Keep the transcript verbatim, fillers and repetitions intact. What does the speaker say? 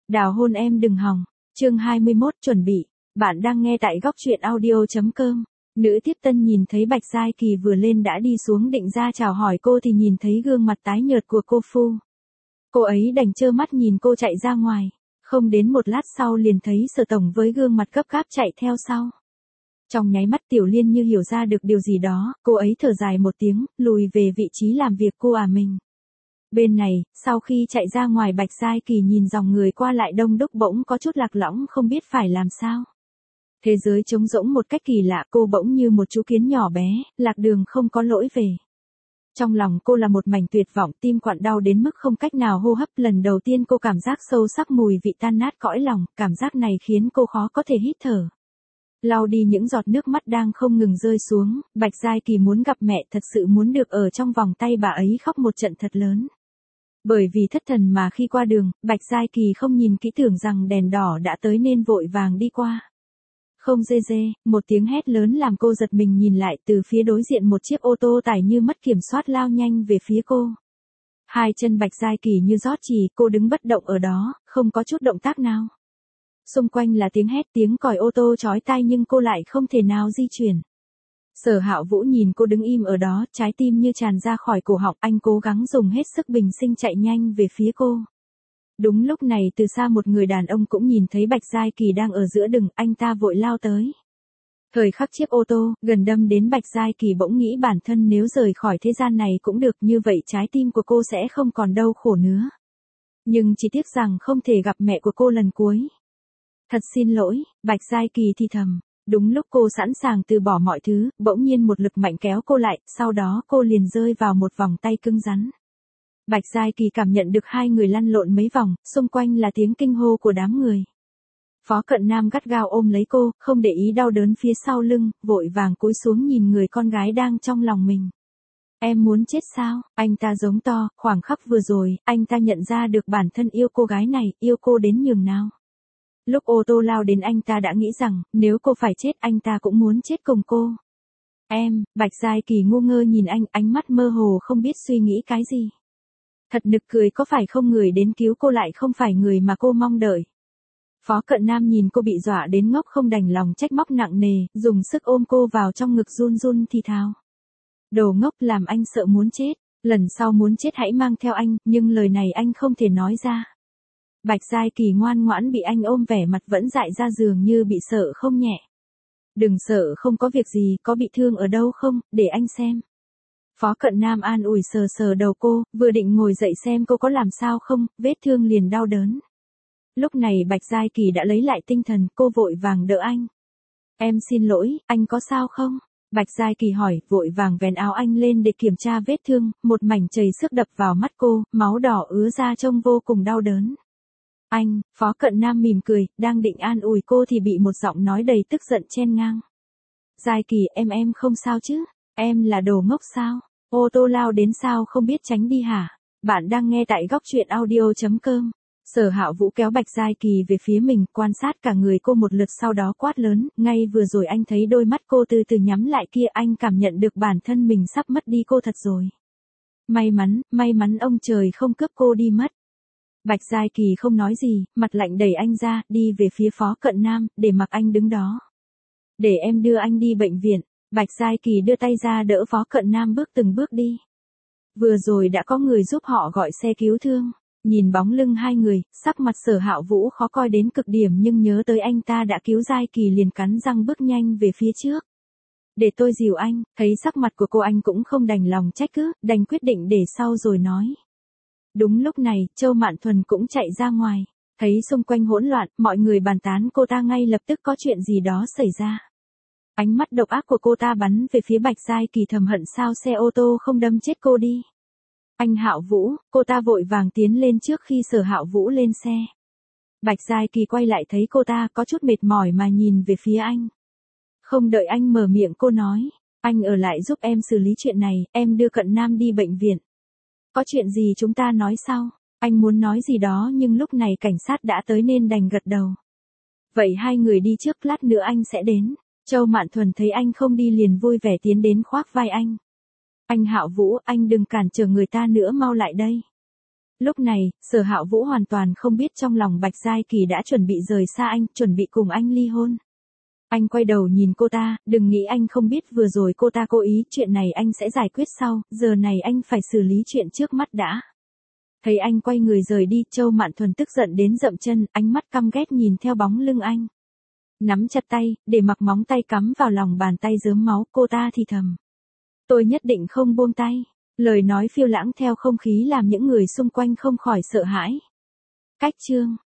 Đào hôn em đừng hòng. Chương hai mươi mốt chuẩn bị. Bạn đang nghe tại góc truyện audio.com. Nữ tiếp tân nhìn thấy Bạch Giai Kỳ vừa lên đã đi xuống định ra chào hỏi cô thì nhìn thấy gương mặt tái nhợt của cô Phu. Cô ấy đành trơ mắt nhìn cô chạy ra ngoài. Không đến một lát sau liền thấy Sở Tổng với gương mặt gấp gáp chạy theo sau. Trong nháy mắt Tiểu Liên như hiểu ra được điều gì đó, cô ấy thở dài một tiếng, lùi về vị trí làm việc cô à mình. Bên này, sau khi chạy ra ngoài Bạch Giai Kỳ nhìn dòng người qua lại đông đúc bỗng có chút lạc lõng không biết phải làm sao. Thế giới trống rỗng một cách kỳ lạ, cô bỗng như một chú kiến nhỏ bé, lạc đường không có lỗi về. Trong lòng cô là một mảnh tuyệt vọng, tim quặn đau đến mức không cách nào hô hấp. Lần đầu tiên cô cảm giác sâu sắc mùi vị tan nát cõi lòng, cảm giác này khiến cô khó có thể hít thở. Lau đi những giọt nước mắt đang không ngừng rơi xuống, Bạch Giai Kỳ muốn gặp mẹ, thật sự muốn được ở trong vòng tay bà ấy khóc một trận thật lớn. Bởi vì thất thần mà khi qua đường, Bạch Giai Kỳ không nhìn kỹ tưởng rằng đèn đỏ đã tới nên vội vàng đi qua. Không dê dê, một tiếng hét lớn làm cô giật mình nhìn lại, từ phía đối diện một chiếc ô tô tải như mất kiểm soát lao nhanh về phía cô. Hai chân Bạch Giai Kỳ như rót chì, cô đứng bất động ở đó, không có chút động tác nào. Xung quanh là tiếng hét, tiếng còi ô tô chói tai nhưng cô lại không thể nào di chuyển. Sở Hạo Vũ nhìn cô đứng im ở đó, trái tim như tràn ra khỏi cổ họng, anh cố gắng dùng hết sức bình sinh chạy nhanh về phía cô. Đúng lúc này từ xa một người đàn ông cũng nhìn thấy Bạch Giai Kỳ đang ở giữa đường, anh ta vội lao tới. Thời khắc chiếc ô tô gần đâm đến Bạch Giai Kỳ bỗng nghĩ bản thân nếu rời khỏi thế gian này cũng được, như vậy trái tim của cô sẽ không còn đau khổ nữa. Nhưng chỉ tiếc rằng không thể gặp mẹ của cô lần cuối. Thật xin lỗi, Bạch Giai Kỳ thì thầm. Đúng lúc cô sẵn sàng từ bỏ mọi thứ, bỗng nhiên một lực mạnh kéo cô lại, sau đó cô liền rơi vào một vòng tay cứng rắn. Bạch Giai Kỳ cảm nhận được hai người lăn lộn mấy vòng, xung quanh là tiếng kinh hô của đám người. Phó Cận Nam gắt gao ôm lấy cô, không để ý đau đớn phía sau lưng, vội vàng cúi xuống nhìn người con gái đang trong lòng mình. Em muốn chết sao? Anh ta giống to, khoảng khắc vừa rồi, anh ta nhận ra được bản thân yêu cô gái này, yêu cô đến nhường nào. Lúc ô tô lao đến anh ta đã nghĩ rằng, nếu cô phải chết anh ta cũng muốn chết cùng cô. Em, Bạch Giai Kỳ ngu ngơ nhìn anh, ánh mắt mơ hồ không biết suy nghĩ cái gì. Thật nực cười, có phải không người đến cứu cô lại không phải người mà cô mong đợi. Phó Cận Nam nhìn cô bị dọa đến ngốc không đành lòng trách móc nặng nề, dùng sức ôm cô vào trong ngực run run thì thào. Đồ ngốc, làm anh sợ muốn chết, lần sau muốn chết hãy mang theo anh, nhưng lời này anh không thể nói ra. Bạch Giai Kỳ ngoan ngoãn bị anh ôm, vẻ mặt vẫn dại ra dường như bị sợ không nhẹ. Đừng sợ, không có việc gì, có bị thương ở đâu không, để anh xem. Phó Cận Nam an ủi sờ sờ đầu cô, vừa định ngồi dậy xem cô có làm sao không, vết thương liền đau đớn. Lúc này Bạch Giai Kỳ đã lấy lại tinh thần, cô vội vàng đỡ anh. Em xin lỗi, anh có sao không? Bạch Giai Kỳ hỏi, vội vàng vén áo anh lên để kiểm tra vết thương, một mảnh chảy xước đập vào mắt cô, máu đỏ ứa ra trông vô cùng đau đớn. Anh, Phó Cận Nam mỉm cười, đang định an ủi cô thì bị một giọng nói đầy tức giận chen ngang. Giai Kỳ, em em không sao chứ? Em là đồ ngốc sao? Ô tô lao đến sao không biết tránh đi hả? Bạn đang nghe tại góc truyện audio.com. Sở Hạo Vũ kéo Bạch Giai Kỳ về phía mình, quan sát cả người cô một lượt sau đó quát lớn, ngay vừa rồi anh thấy đôi mắt cô từ từ nhắm lại kia, anh cảm nhận được bản thân mình sắp mất đi cô thật rồi. May mắn, may mắn ông trời không cướp cô đi mất. Bạch Giai Kỳ không nói gì, mặt lạnh đẩy anh ra, đi về phía Phó Cận Nam, để mặc anh đứng đó. Để em đưa anh đi bệnh viện. Bạch Giai Kỳ đưa tay ra đỡ Phó Cận Nam bước từng bước đi. Vừa rồi đã có người giúp họ gọi xe cứu thương. Nhìn bóng lưng hai người, sắc mặt Sở Hạo Vũ khó coi đến cực điểm nhưng nhớ tới anh ta đã cứu Giai Kỳ liền cắn răng bước nhanh về phía trước. Để tôi dìu anh, thấy sắc mặt của cô anh cũng không đành lòng trách cứ, đành quyết định để sau rồi nói. Đúng lúc này, Châu Mạn Thuần cũng chạy ra ngoài. Thấy xung quanh hỗn loạn, mọi người bàn tán cô ta ngay lập tức có chuyện gì đó xảy ra. Ánh mắt độc ác của cô ta bắn về phía Bạch Giai Kỳ, thầm hận sao xe ô tô không đâm chết cô đi. Anh Hạo Vũ, cô ta vội vàng tiến lên trước khi Sở Hạo Vũ lên xe. Bạch Giai Kỳ quay lại thấy cô ta có chút mệt mỏi mà nhìn về phía anh. Không đợi anh mở miệng cô nói, anh ở lại giúp em xử lý chuyện này, em đưa Cận Nam đi bệnh viện. Có chuyện gì chúng ta nói sau. Anh muốn nói gì đó nhưng lúc này cảnh sát đã tới nên đành gật đầu. Vậy hai người đi trước, lát nữa anh sẽ đến. Châu Mạn Thuần thấy anh không đi liền vui vẻ tiến đến khoác vai anh. Anh Hạo Vũ, anh đừng cản trở người ta nữa, mau lại đây. Lúc này, Sở Hạo Vũ hoàn toàn không biết trong lòng Bạch Giai Kỳ đã chuẩn bị rời xa anh, chuẩn bị cùng anh ly hôn. Anh quay đầu nhìn cô ta, đừng nghĩ anh không biết vừa rồi cô ta cố ý, chuyện này anh sẽ giải quyết sau, giờ này anh phải xử lý chuyện trước mắt đã. Thấy anh quay người rời đi, Châu Mạn Thuần tức giận đến dậm chân, ánh mắt căm ghét nhìn theo bóng lưng anh. Nắm chặt tay, để mặc móng tay cắm vào lòng bàn tay rớm máu, cô ta thì thầm. Tôi nhất định không buông tay. Lời nói phiêu lãng theo không khí làm những người xung quanh không khỏi sợ hãi. Cách chương